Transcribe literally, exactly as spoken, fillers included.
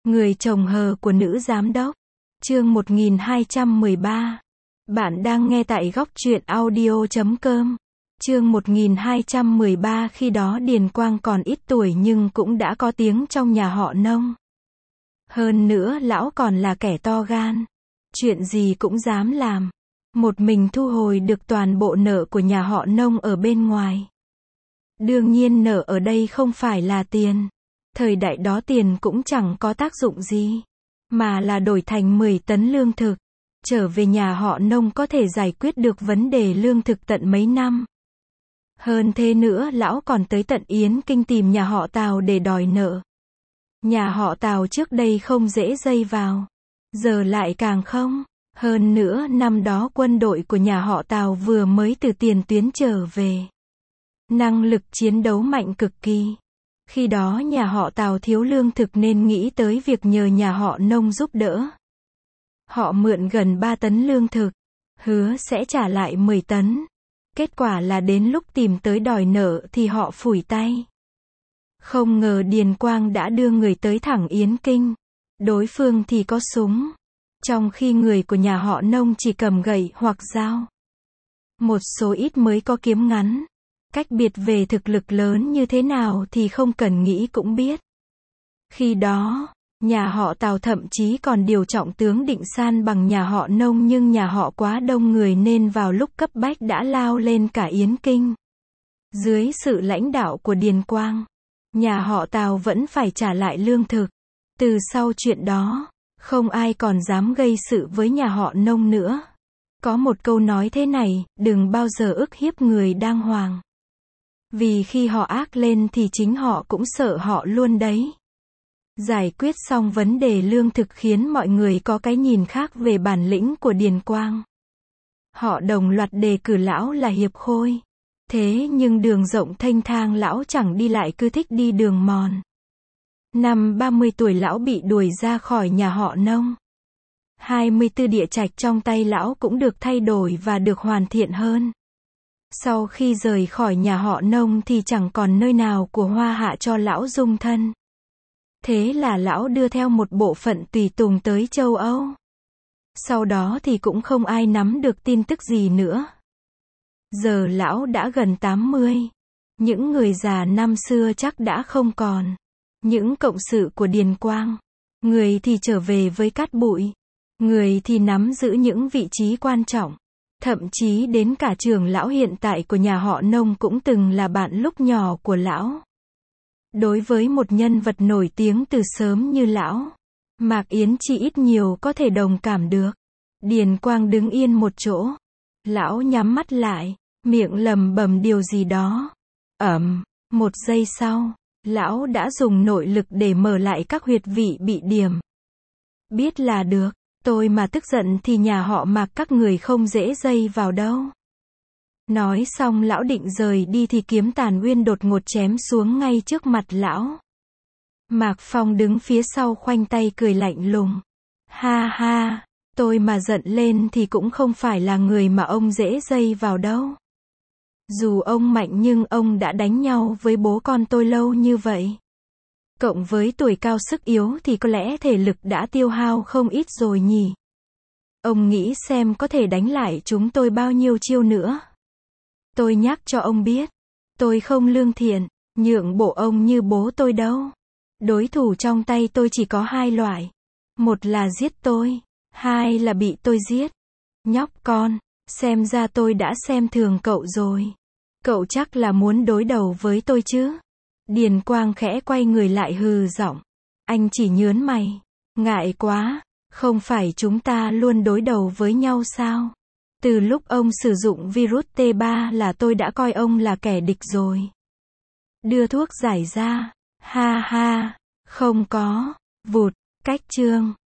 Người chồng hờ của nữ giám đốc. Chương một nghìn hai trăm mười ba. Bạn đang nghe tại góc truyện audio chấm com. Chương một nghìn hai trăm mười ba. Khi đó Điền Quang còn ít tuổi nhưng cũng đã có tiếng trong nhà họ Nông. Hơn nữa lão còn là kẻ to gan. Chuyện gì cũng dám làm. Một mình thu hồi được toàn bộ nợ của nhà họ Nông ở bên ngoài. Đương nhiên nợ ở đây không phải là tiền. Thời đại đó tiền cũng chẳng có tác dụng gì. Mà là đổi thành mười tấn lương thực. Trở về nhà họ Nông có thể giải quyết được vấn đề lương thực tận mấy năm. Hơn thế nữa lão còn tới tận Yến Kinh tìm nhà họ Tào để đòi nợ. Nhà họ Tào trước đây không dễ dây vào. Giờ lại càng không. Hơn nữa năm đó quân đội của nhà họ Tào vừa mới từ tiền tuyến trở về. Năng lực chiến đấu mạnh cực kỳ. Khi đó nhà họ Tào thiếu lương thực nên nghĩ tới việc nhờ nhà họ Nông giúp đỡ. Họ mượn gần ba tấn lương thực, hứa sẽ trả lại mười tấn. Kết quả là đến lúc tìm tới đòi nợ thì họ phủi tay. Không ngờ Điền Quang đã đưa người tới thẳng Yến Kinh. Đối phương thì có súng. Trong khi người của nhà họ Nông chỉ cầm gậy hoặc dao. Một số ít mới có kiếm ngắn. Cách biệt về thực lực lớn như thế nào thì không cần nghĩ cũng biết. Khi đó, nhà họ Tào thậm chí còn điều trọng tướng định san bằng nhà họ Nông nhưng nhà họ quá đông người nên vào lúc cấp bách đã lao lên cả Yến Kinh. Dưới sự lãnh đạo của Điền Quang, nhà họ Tào vẫn phải trả lại lương thực. Từ sau chuyện đó, không ai còn dám gây sự với nhà họ Nông nữa. Có một câu nói thế này, đừng bao giờ ức hiếp người đang hoàng. Vì khi họ ác lên thì chính họ cũng sợ họ luôn đấy. Giải quyết xong vấn đề lương thực khiến mọi người có cái nhìn khác về bản lĩnh của Điền Quang. Họ đồng loạt đề cử lão là hiệp khôi. Thế nhưng đường rộng thênh thang lão chẳng đi lại cứ thích đi đường mòn. Năm ba mươi tuổi lão bị đuổi ra khỏi nhà họ Nông. hai mươi tư địa trạch trong tay lão cũng được thay đổi và được hoàn thiện hơn. Sau khi rời khỏi nhà họ Nông thì chẳng còn nơi nào của Hoa Hạ cho lão dung thân. Thế là lão đưa theo một bộ phận tùy tùng tới châu Âu. Sau đó thì cũng không ai nắm được tin tức gì nữa. Giờ lão đã gần tám mươi. Những người già năm xưa chắc đã không còn. Những cộng sự của Điền Quang. Người thì trở về với cát bụi. Người thì nắm giữ những vị trí quan trọng. Thậm chí đến cả trưởng lão hiện tại của nhà họ Nông cũng từng là bạn lúc nhỏ của lão. Đối với một nhân vật nổi tiếng từ sớm như lão, Mạc Yến Chi ít nhiều có thể đồng cảm được. Điền Quang đứng yên một chỗ. Lão nhắm mắt lại, miệng lẩm bẩm điều gì đó. Ầm, một giây sau, lão đã dùng nội lực để mở lại các huyệt vị bị điểm. Biết là được. Tôi mà tức giận thì nhà họ Mạc các người không dễ dây vào đâu. Nói xong lão định rời đi thì kiếm Tàn Uyên đột ngột chém xuống ngay trước mặt lão. Mạc Phong đứng phía sau khoanh tay cười lạnh lùng. Ha ha, tôi mà giận lên thì cũng không phải là người mà ông dễ dây vào đâu. Dù ông mạnh nhưng ông đã đánh nhau với bố con tôi lâu như vậy. Cộng với tuổi cao sức yếu thì có lẽ thể lực đã tiêu hao không ít rồi nhỉ. Ông nghĩ xem có thể đánh lại chúng tôi bao nhiêu chiêu nữa. Tôi nhắc cho ông biết. Tôi không lương thiện, nhượng bộ ông như bố tôi đâu. Đối thủ trong tay tôi chỉ có hai loại. Một là giết tôi, hai là bị tôi giết. Nhóc con, xem ra tôi đã xem thường cậu rồi. Cậu chắc là muốn đối đầu với tôi chứ? Điền Quang khẽ quay người lại hừ giọng. Anh chỉ nhớn mày. Ngại quá, không phải chúng ta luôn đối đầu với nhau sao? Từ lúc ông sử dụng virus T ba là tôi đã coi ông là kẻ địch rồi. Đưa thuốc giải ra. Ha ha, không có. Vụt, cách chương.